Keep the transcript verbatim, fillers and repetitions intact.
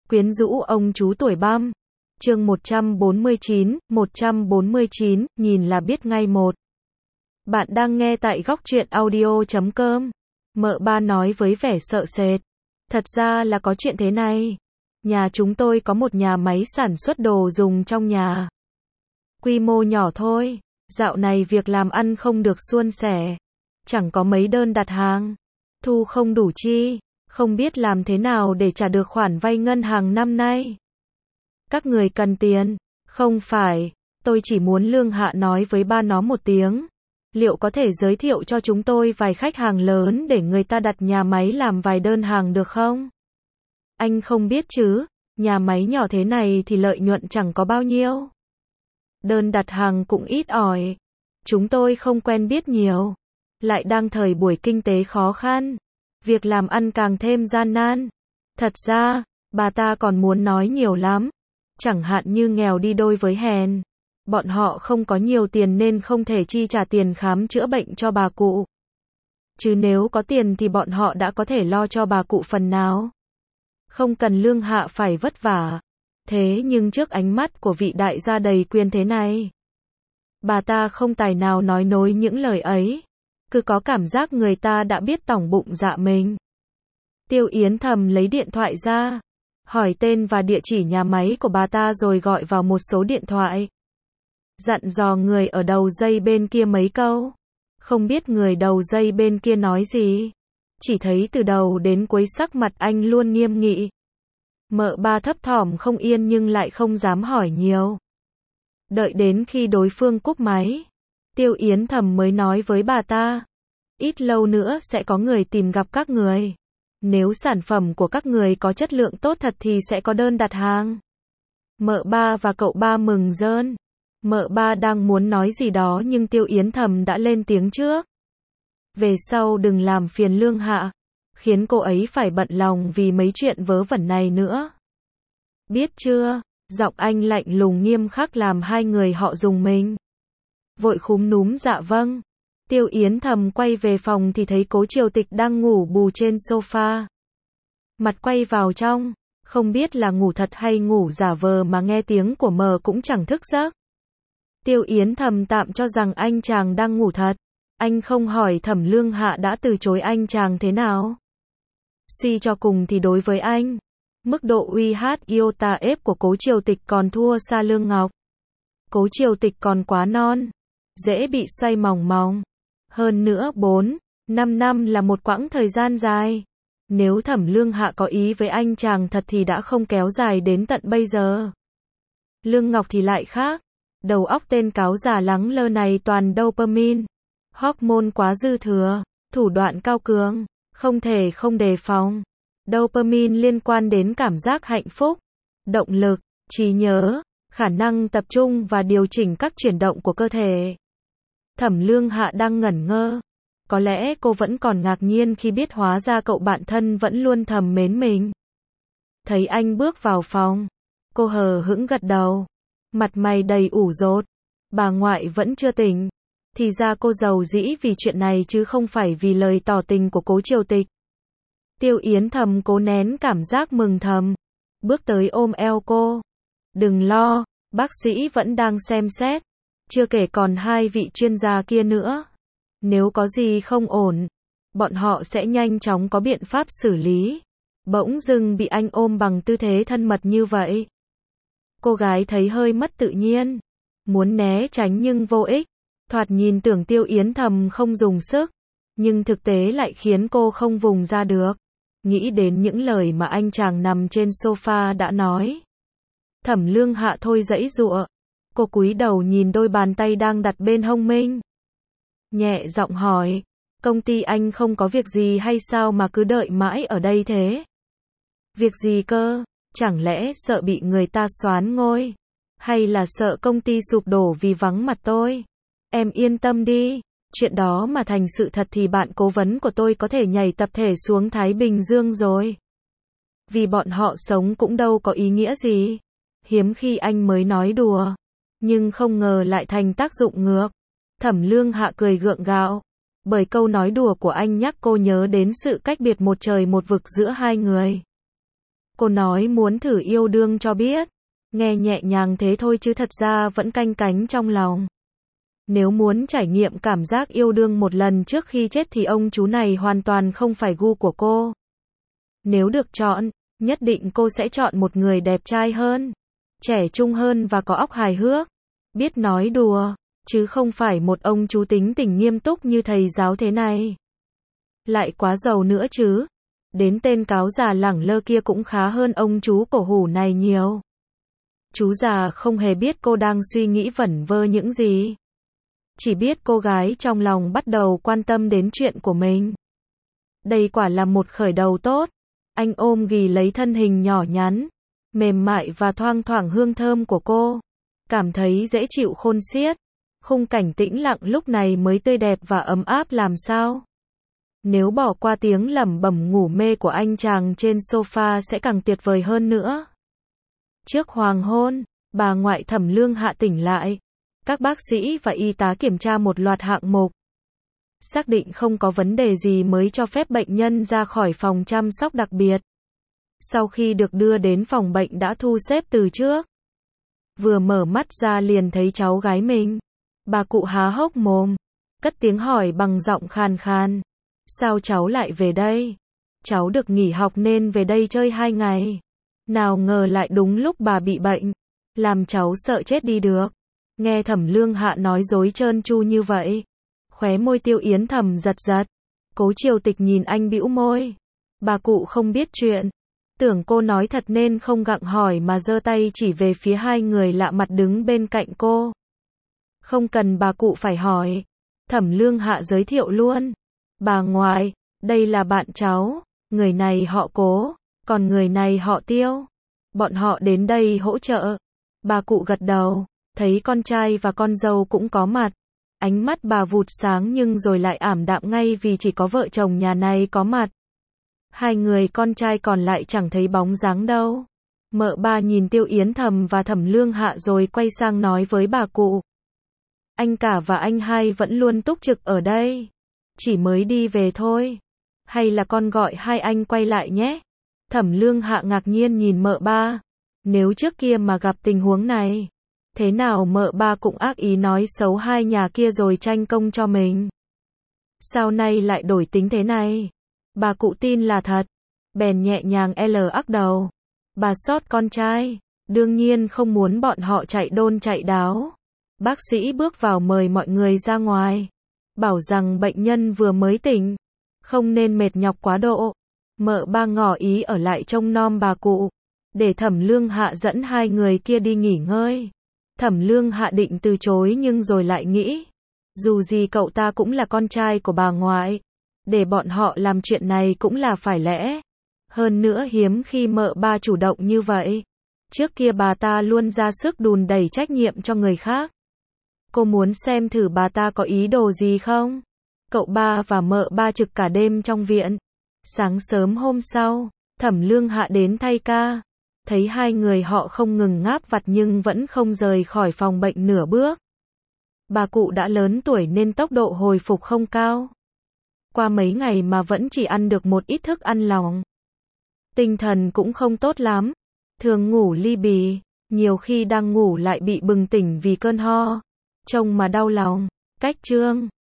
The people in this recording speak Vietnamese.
Quyến rũ ông chú tuổi băm. Chương một trăm bốn mươi chín, một trăm bốn mươi chín, nhìn là biết ngay một. Bạn đang nghe tại góc truyện audio chấm com. Mợ ba nói với vẻ sợ sệt. Thật ra là có chuyện thế này. Nhà chúng tôi có một nhà máy sản xuất đồ dùng trong nhà. Quy mô nhỏ thôi. Dạo này việc làm ăn không được suôn sẻ. Chẳng có mấy đơn đặt hàng. Thu không đủ chi. Không biết làm thế nào để trả được khoản vay ngân hàng năm nay. Các người cần tiền. Không phải. Tôi chỉ muốn Lương Hạ nói với ba nó một tiếng. Liệu có thể giới thiệu cho chúng tôi vài khách hàng lớn để người ta đặt nhà máy làm vài đơn hàng được không? Anh không biết chứ. Nhà máy nhỏ thế này thì lợi nhuận chẳng có bao nhiêu. Đơn đặt hàng cũng ít ỏi. Chúng tôi không quen biết nhiều. Lại đang thời buổi kinh tế khó khăn. Việc làm ăn càng thêm gian nan. Thật ra, bà ta còn muốn nói nhiều lắm. Chẳng hạn như nghèo đi đôi với hèn. Bọn họ không có nhiều tiền nên không thể chi trả tiền khám chữa bệnh cho bà cụ. Chứ nếu có tiền thì bọn họ đã có thể lo cho bà cụ phần nào. Không cần Lương Hạ phải vất vả. Thế nhưng trước ánh mắt của vị đại gia đầy quyền thế này, bà ta không tài nào nói nối những lời ấy. Cứ có cảm giác người ta đã biết tỏng bụng dạ mình. Tiêu Yến thầm lấy điện thoại ra, hỏi tên và địa chỉ nhà máy của bà ta rồi gọi vào một số điện thoại. Dặn dò người ở đầu dây bên kia mấy câu. Không biết người đầu dây bên kia nói gì. Chỉ thấy từ đầu đến cuối sắc mặt anh luôn nghiêm nghị. Mợ ba thấp thỏm không yên nhưng lại không dám hỏi nhiều. Đợi đến khi đối phương cúp máy, Tiêu Yến thầm mới nói với bà ta. Ít lâu nữa sẽ có người tìm gặp các người. Nếu sản phẩm của các người có chất lượng tốt thật thì sẽ có đơn đặt hàng. Mợ ba và cậu ba mừng rơn. Mợ ba đang muốn nói gì đó nhưng Tiêu Yến thầm đã lên tiếng trước. Về sau đừng làm phiền Lương Hạ. Khiến cô ấy phải bận lòng vì mấy chuyện vớ vẩn này nữa. Biết chưa? Giọng anh lạnh lùng nghiêm khắc làm hai người họ rùng mình. Vội khúm núm dạ vâng. Tiêu Yến thầm quay về phòng thì thấy Cố Triều Tịch đang ngủ bù trên sofa. Mặt quay vào trong. Không biết là ngủ thật hay ngủ giả vờ mà nghe tiếng của mờ cũng chẳng thức giấc. Tiêu Yến thầm tạm cho rằng anh chàng đang ngủ thật. Anh không hỏi Thẩm Lương Hạ đã từ chối anh chàng thế nào. Suy cho cùng thì đối với anh, mức độ uy hát iota ép của Cố Triều Tịch còn thua xa Lương Ngọc. Cố Triều Tịch còn quá non, dễ bị xoay mòng mòng. Hơn nữa bốn, năm năm là một quãng thời gian dài. Nếu Thẩm Lương Hạ có ý với anh chàng thật thì đã không kéo dài đến tận bây giờ. Lương Ngọc thì lại khác. Đầu óc tên cáo già lắng lơ này toàn dopamine. Hormone quá dư thừa, thủ đoạn cao cường, không thể không đề phòng. Dopamine liên quan đến cảm giác hạnh phúc, động lực, trí nhớ, khả năng tập trung và điều chỉnh các chuyển động của cơ thể. Thẩm Lương Hạ đang ngẩn ngơ. Có lẽ cô vẫn còn ngạc nhiên khi biết hóa ra cậu bạn thân vẫn luôn thầm mến mình. Thấy anh bước vào phòng, cô hờ hững gật đầu. Mặt mày đầy ủ rột. Bà ngoại vẫn chưa tỉnh. Thì ra cô giàu dĩ vì chuyện này chứ không phải vì lời tỏ tình của Cố Triều Tịch. Tiêu Yến thầm cố nén cảm giác mừng thầm. Bước tới ôm eo cô. Đừng lo, bác sĩ vẫn đang xem xét. Chưa kể còn hai vị chuyên gia kia nữa. Nếu có gì không ổn, bọn họ sẽ nhanh chóng có biện pháp xử lý. Bỗng dưng bị anh ôm bằng tư thế thân mật như vậy. Cô gái thấy hơi mất tự nhiên. Muốn né tránh nhưng vô ích. Thoạt nhìn tưởng Tiêu Yến thầm không dùng sức. Nhưng thực tế lại khiến cô không vùng ra được. Nghĩ đến những lời mà anh chàng nằm trên sofa đã nói. Thẩm Lương Hạ thôi giãy giụa. Cô cúi đầu nhìn đôi bàn tay đang đặt bên hông mình. Nhẹ giọng hỏi. Công ty anh không có việc gì hay sao mà cứ đợi mãi ở đây thế? Việc gì cơ? Chẳng lẽ sợ bị người ta soán ngôi? Hay là sợ công ty sụp đổ vì vắng mặt tôi? Em yên tâm đi. Chuyện đó mà thành sự thật thì bạn cố vấn của tôi có thể nhảy tập thể xuống Thái Bình Dương rồi. Vì bọn họ sống cũng đâu có ý nghĩa gì. Hiếm khi anh mới nói đùa. Nhưng không ngờ lại thành tác dụng ngược. Thẩm Lương Hạ cười gượng gạo. Bởi câu nói đùa của anh nhắc cô nhớ đến sự cách biệt một trời một vực giữa hai người. Cô nói muốn thử yêu đương cho biết. Nghe nhẹ nhàng thế thôi chứ thật ra vẫn canh cánh trong lòng. Nếu muốn trải nghiệm cảm giác yêu đương một lần trước khi chết thì ông chú này hoàn toàn không phải gu của cô. Nếu được chọn, nhất định cô sẽ chọn một người đẹp trai hơn, trẻ trung hơn và có óc hài hước, biết nói đùa, chứ không phải một ông chú tính tình nghiêm túc như thầy giáo thế này. Lại quá giàu nữa chứ. Đến tên cáo già lẳng lơ kia cũng khá hơn ông chú cổ hủ này nhiều. Chú già không hề biết cô đang suy nghĩ vẩn vơ những gì. Chỉ biết cô gái trong lòng bắt đầu quan tâm đến chuyện của mình. Đây quả là một khởi đầu tốt. Anh ôm ghì lấy thân hình nhỏ nhắn, mềm mại và thoang thoảng hương thơm của cô. Cảm thấy dễ chịu khôn xiết. Khung cảnh tĩnh lặng lúc này mới tươi đẹp và ấm áp làm sao. Nếu bỏ qua tiếng lẩm bẩm ngủ mê của anh chàng trên sofa sẽ càng tuyệt vời hơn nữa. Trước hoàng hôn, bà ngoại Thẩm Lương Hạ tỉnh lại. Các bác sĩ và y tá kiểm tra một loạt hạng mục. Xác định không có vấn đề gì mới cho phép bệnh nhân ra khỏi phòng chăm sóc đặc biệt. Sau khi được đưa đến phòng bệnh đã thu xếp từ trước. Vừa mở mắt ra liền thấy cháu gái mình. Bà cụ há hốc mồm, cất tiếng hỏi bằng giọng khàn khàn. Sao cháu lại về đây? Cháu được nghỉ học nên về đây chơi hai ngày. Nào ngờ lại đúng lúc bà bị bệnh. Làm cháu sợ chết đi được. Nghe Thẩm Lương Hạ nói dối trơn tru như vậy. Khóe môi Tiêu Yến thầm giật giật. Cố Triều Tịch nhìn anh bĩu môi. Bà cụ không biết chuyện. Tưởng cô nói thật nên không gặng hỏi mà giơ tay chỉ về phía hai người lạ mặt đứng bên cạnh cô. Không cần bà cụ phải hỏi. Thẩm Lương Hạ giới thiệu luôn. Bà ngoại, đây là bạn cháu. Người này họ Cố, còn người này họ Tiêu. Bọn họ đến đây hỗ trợ. Bà cụ gật đầu, thấy con trai và con dâu cũng có mặt. Ánh mắt bà vụt sáng nhưng rồi lại ảm đạm ngay vì chỉ có vợ chồng nhà này có mặt. Hai người con trai còn lại chẳng thấy bóng dáng đâu. Mợ ba nhìn Tiêu Yến Thầm và Thẩm Lương Hạ rồi quay sang nói với bà cụ. Anh cả và anh hai vẫn luôn túc trực ở đây. Chỉ mới đi về thôi. Hay là con gọi hai anh quay lại nhé. Thẩm Lương Hạ ngạc nhiên nhìn mợ ba. Nếu trước kia mà gặp tình huống này, thế nào mợ ba cũng ác ý nói xấu hai nhà kia rồi tranh công cho mình. Sao nay lại đổi tính thế này? Bà cụ tin là thật. Bèn nhẹ nhàng l ắc đầu. Bà xót con trai. Đương nhiên không muốn bọn họ chạy đôn chạy đáo. Bác sĩ bước vào mời mọi người ra ngoài. Bảo rằng bệnh nhân vừa mới tỉnh. Không nên mệt nhọc quá độ. Mợ ba ngỏ ý ở lại trông nom bà cụ. Để Thẩm Lương Hạ dẫn hai người kia đi nghỉ ngơi. Thẩm Lương Hạ định từ chối nhưng rồi lại nghĩ. Dù gì cậu ta cũng là con trai của bà ngoại. Để bọn họ làm chuyện này cũng là phải lẽ. Hơn nữa hiếm khi mợ ba chủ động như vậy. Trước kia bà ta luôn ra sức đùn đẩy trách nhiệm cho người khác. Cô muốn xem thử bà ta có ý đồ gì không? Cậu ba và mợ ba trực cả đêm trong viện. Sáng sớm hôm sau, Thẩm Lương Hạ đến thay ca. Thấy hai người họ không ngừng ngáp vặt nhưng vẫn không rời khỏi phòng bệnh nửa bước. Bà cụ đã lớn tuổi nên tốc độ hồi phục không cao. Qua mấy ngày mà vẫn chỉ ăn được một ít thức ăn lỏng. Tinh thần cũng không tốt lắm. Thường ngủ li bì. Nhiều khi đang ngủ lại bị bừng tỉnh vì cơn ho. Trông mà đau lòng. Cách chương